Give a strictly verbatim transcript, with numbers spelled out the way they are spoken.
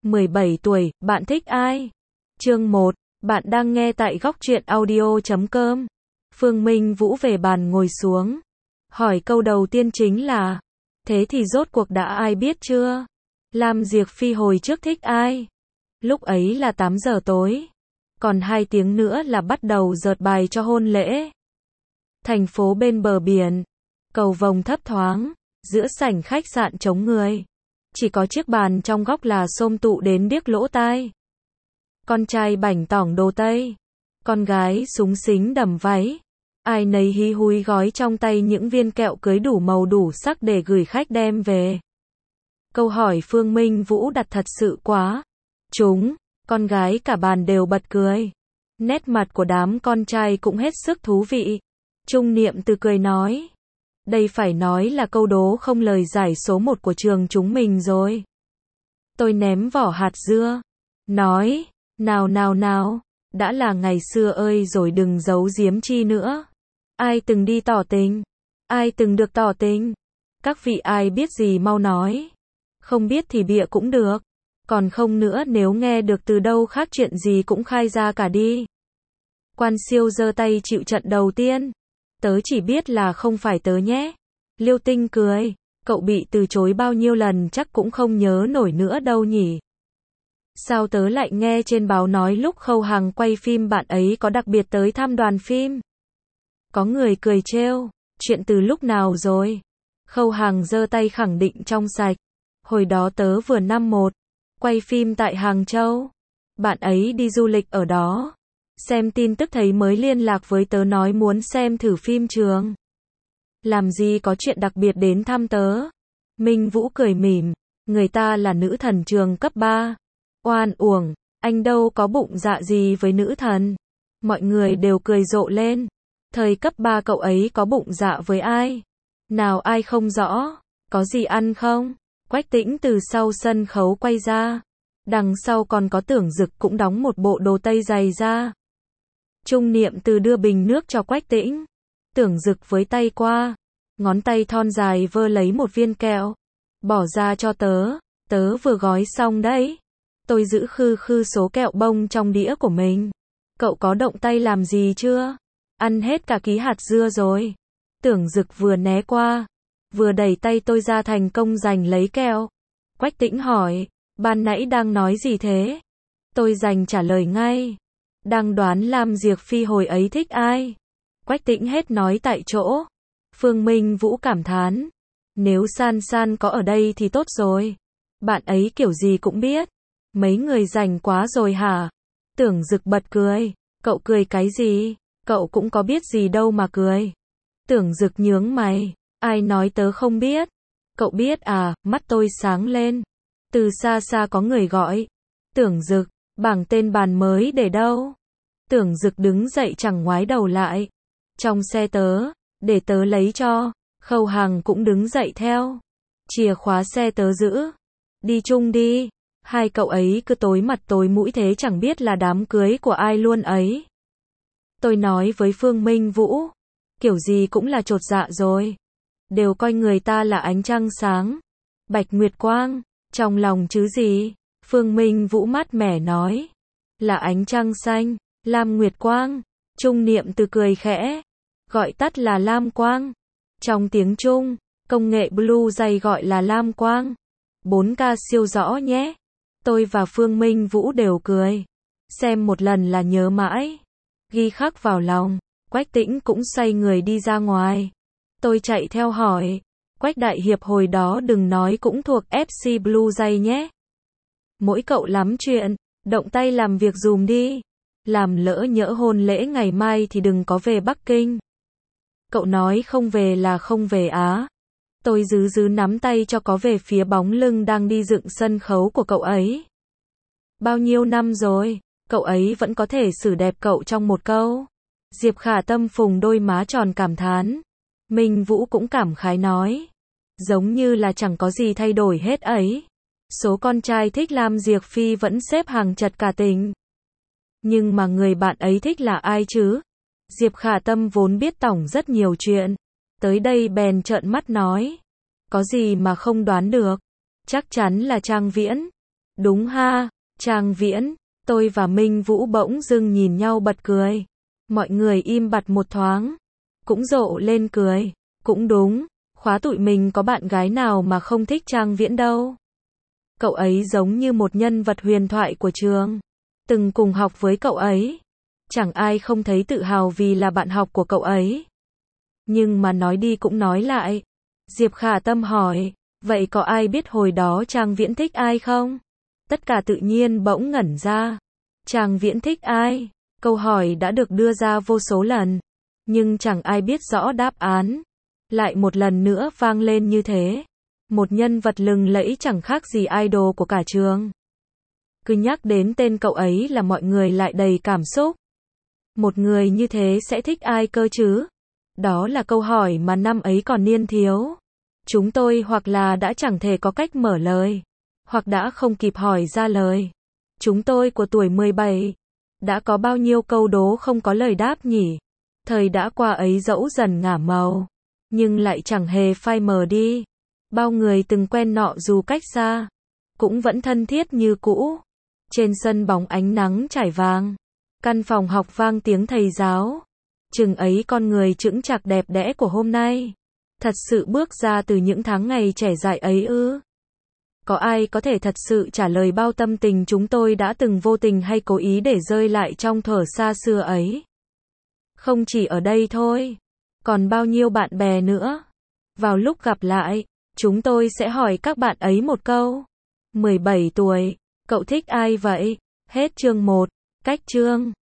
mười bảy tuổi, bạn thích ai? Chương một, bạn đang nghe tại góc truyện audio chấm com. Phương Minh Vũ về bàn ngồi xuống. Hỏi câu đầu tiên chính là, thế thì rốt cuộc đã ai biết chưa? Lam Diệp Phi hồi trước thích ai? Lúc ấy là tám giờ tối. Còn hai tiếng nữa là bắt đầu dợt bài cho hôn lễ. Thành phố bên bờ biển. Cầu vồng thấp thoáng. Giữa sảnh khách sạn trống người. Chỉ có chiếc bàn trong góc là xôm tụ đến điếc lỗ tai. Con trai bảnh tỏng đồ Tây. Con gái súng xính đầm váy. Ai nấy hí húi gói trong tay những viên kẹo cưới đủ màu đủ sắc để gửi khách đem về. Câu hỏi Phương Minh Vũ đặt thật sự quá. Chúng, con gái cả bàn đều bật cười. Nét mặt của đám con trai cũng hết sức thú vị. Trung Niệm Từ cười nói. Đây phải nói là câu đố không lời giải số một của trường chúng mình rồi. Tôi ném vỏ hạt dưa. Nói, nào nào nào, đã là ngày xưa ơi rồi đừng giấu giếm chi nữa. Ai từng đi tỏ tình? Ai từng được tỏ tình? Các vị ai biết gì mau nói. Không biết thì bịa cũng được. Còn không nữa nếu nghe được từ đâu khác chuyện gì cũng khai ra cả đi. Quan Siêu giơ tay chịu trận đầu tiên. Tớ chỉ biết là không phải tớ nhé. Liêu Tinh cười. Cậu bị từ chối bao nhiêu lần chắc cũng không nhớ nổi nữa đâu nhỉ. Sao tớ lại nghe trên báo nói lúc Khâu Hằng quay phim bạn ấy có đặc biệt tới thăm đoàn phim. Có người cười trêu. Chuyện từ lúc nào rồi? Khâu Hằng giơ tay khẳng định trong sạch. Hồi đó tớ vừa năm một. Quay phim tại Hàng Châu. Bạn ấy đi du lịch ở đó. Xem tin tức thấy mới liên lạc với tớ nói muốn xem thử phim trường. Làm gì có chuyện đặc biệt đến thăm tớ. Minh Vũ cười mỉm. Người ta là nữ thần trường cấp ba. Oan uổng, anh đâu có bụng dạ gì với nữ thần. Mọi người đều cười rộ lên. Thời cấp ba cậu ấy có bụng dạ với ai? Nào ai không rõ? Có gì ăn không? Quách Tĩnh từ sau sân khấu quay ra. Đằng sau còn có Tưởng Dực cũng đóng một bộ đồ tây dày ra. Trung Niệm Từ đưa bình nước cho Quách Tĩnh. Tưởng Dực với tay qua. Ngón tay thon dài vơ lấy một viên kẹo. Bỏ ra cho tớ. Tớ vừa gói xong đấy. Tôi giữ khư khư số kẹo bông trong đĩa của mình. Cậu có động tay làm gì chưa? Ăn hết cả ký hạt dưa rồi. Tưởng Dực vừa né qua. Vừa đẩy tay tôi ra thành công giành lấy kẹo. Quách Tĩnh hỏi. Ban nãy đang nói gì thế? Tôi giành trả lời ngay. Đang đoán Lam Diệp Phi hồi ấy thích ai? Quách Tĩnh hết nói tại chỗ. Phương Minh Vũ cảm thán. Nếu San San có ở đây thì tốt rồi. Bạn ấy kiểu gì cũng biết. Mấy người rành quá rồi hả? Tưởng Dực bật cười. Cậu cười cái gì? Cậu cũng có biết gì đâu mà cười. Tưởng Dực nhướng mày. Ai nói tớ không biết? Cậu biết à? Mắt tôi sáng lên. Từ xa xa có người gọi. Tưởng Dực, bảng tên bàn mới để đâu? Tưởng Dực đứng dậy chẳng ngoái đầu lại. Trong xe tớ, để tớ lấy cho. Khâu Hằng cũng đứng dậy theo. Chìa khóa xe tớ giữ. Đi chung đi. Hai cậu ấy cứ tối mặt tối mũi thế chẳng biết là đám cưới của ai luôn ấy. Tôi nói với Phương Minh Vũ. Kiểu gì cũng là chột dạ rồi. Đều coi người ta là ánh trăng sáng. Bạch Nguyệt Quang. Trong lòng chứ gì. Phương Minh Vũ mát mẻ nói. Là ánh trăng xanh. Lam Nguyệt Quang. Trung Niệm Từ cười khẽ. Gọi tắt là Lam Quang. Trong tiếng Trung, công nghệ Blue Jay gọi là Lam Quang. bốn K siêu rõ nhé. Tôi và Phương Minh Vũ đều cười. Xem một lần là nhớ mãi. Ghi khắc vào lòng. Quách Tĩnh cũng xoay người đi ra ngoài. Tôi chạy theo hỏi. Quách đại hiệp hồi đó đừng nói cũng thuộc ép xê Blue Jay nhé. Mỗi cậu lắm chuyện. Động tay làm việc dùm đi. Làm lỡ nhỡ hôn lễ ngày mai thì đừng có về Bắc Kinh. Cậu nói không về là không về á. Tôi dứ dứ nắm tay cho có về phía bóng lưng đang đi dựng sân khấu của cậu ấy. Bao nhiêu năm rồi, cậu ấy vẫn có thể xử đẹp cậu trong một câu. Diệp Khả Tâm phùng đôi má tròn cảm thán. Minh Vũ cũng cảm khái nói. Giống như là chẳng có gì thay đổi hết ấy. Số con trai thích Lam Diệp Phi vẫn xếp hàng chật cả tỉnh. Nhưng mà người bạn ấy thích là ai chứ? Diệp Khả Tâm vốn biết tổng rất nhiều chuyện. Tới đây bèn trợn mắt nói. Có gì mà không đoán được. Chắc chắn là Trang Viễn. Đúng ha, Trang Viễn, tôi và Minh Vũ bỗng dưng nhìn nhau bật cười. Mọi người im bặt một thoáng, cũng rộ lên cười. Cũng đúng, khóa tụi mình có bạn gái nào mà không thích Trang Viễn đâu. Cậu ấy giống như một nhân vật huyền thoại của trường. Từng cùng học với cậu ấy. Chẳng ai không thấy tự hào vì là bạn học của cậu ấy. Nhưng mà nói đi cũng nói lại. Diệp Khả Tâm hỏi, vậy có ai biết hồi đó Trang Viễn thích ai không? Tất cả tự nhiên bỗng ngẩn ra. Trang Viễn thích ai? Câu hỏi đã được đưa ra vô số lần. Nhưng chẳng ai biết rõ đáp án. Lại một lần nữa vang lên như thế. Một nhân vật lừng lẫy chẳng khác gì idol của cả trường. Cứ nhắc đến tên cậu ấy là mọi người lại đầy cảm xúc. Một người như thế sẽ thích ai cơ chứ? Đó là câu hỏi mà năm ấy còn niên thiếu. Chúng tôi hoặc là đã chẳng thể có cách mở lời, hoặc đã không kịp hỏi ra lời. Chúng tôi của tuổi mười bảy, đã có bao nhiêu câu đố không có lời đáp nhỉ? Thời đã qua ấy dẫu dần ngả màu, nhưng lại chẳng hề phai mờ đi. Bao người từng quen nọ dù cách xa, cũng vẫn thân thiết như cũ. Trên sân bóng ánh nắng trải vàng, căn phòng học vang tiếng thầy giáo. Chừng ấy con người chững chạc đẹp đẽ của hôm nay, thật sự bước ra từ những tháng ngày trẻ dại ấy ư? Có ai có thể thật sự trả lời bao tâm tình chúng tôi đã từng vô tình hay cố ý để rơi lại trong thuở xa xưa ấy? Không chỉ ở đây thôi, còn bao nhiêu bạn bè nữa. Vào lúc gặp lại, chúng tôi sẽ hỏi các bạn ấy một câu. mười bảy tuổi, cậu thích ai vậy? Hết chương một. Cách chương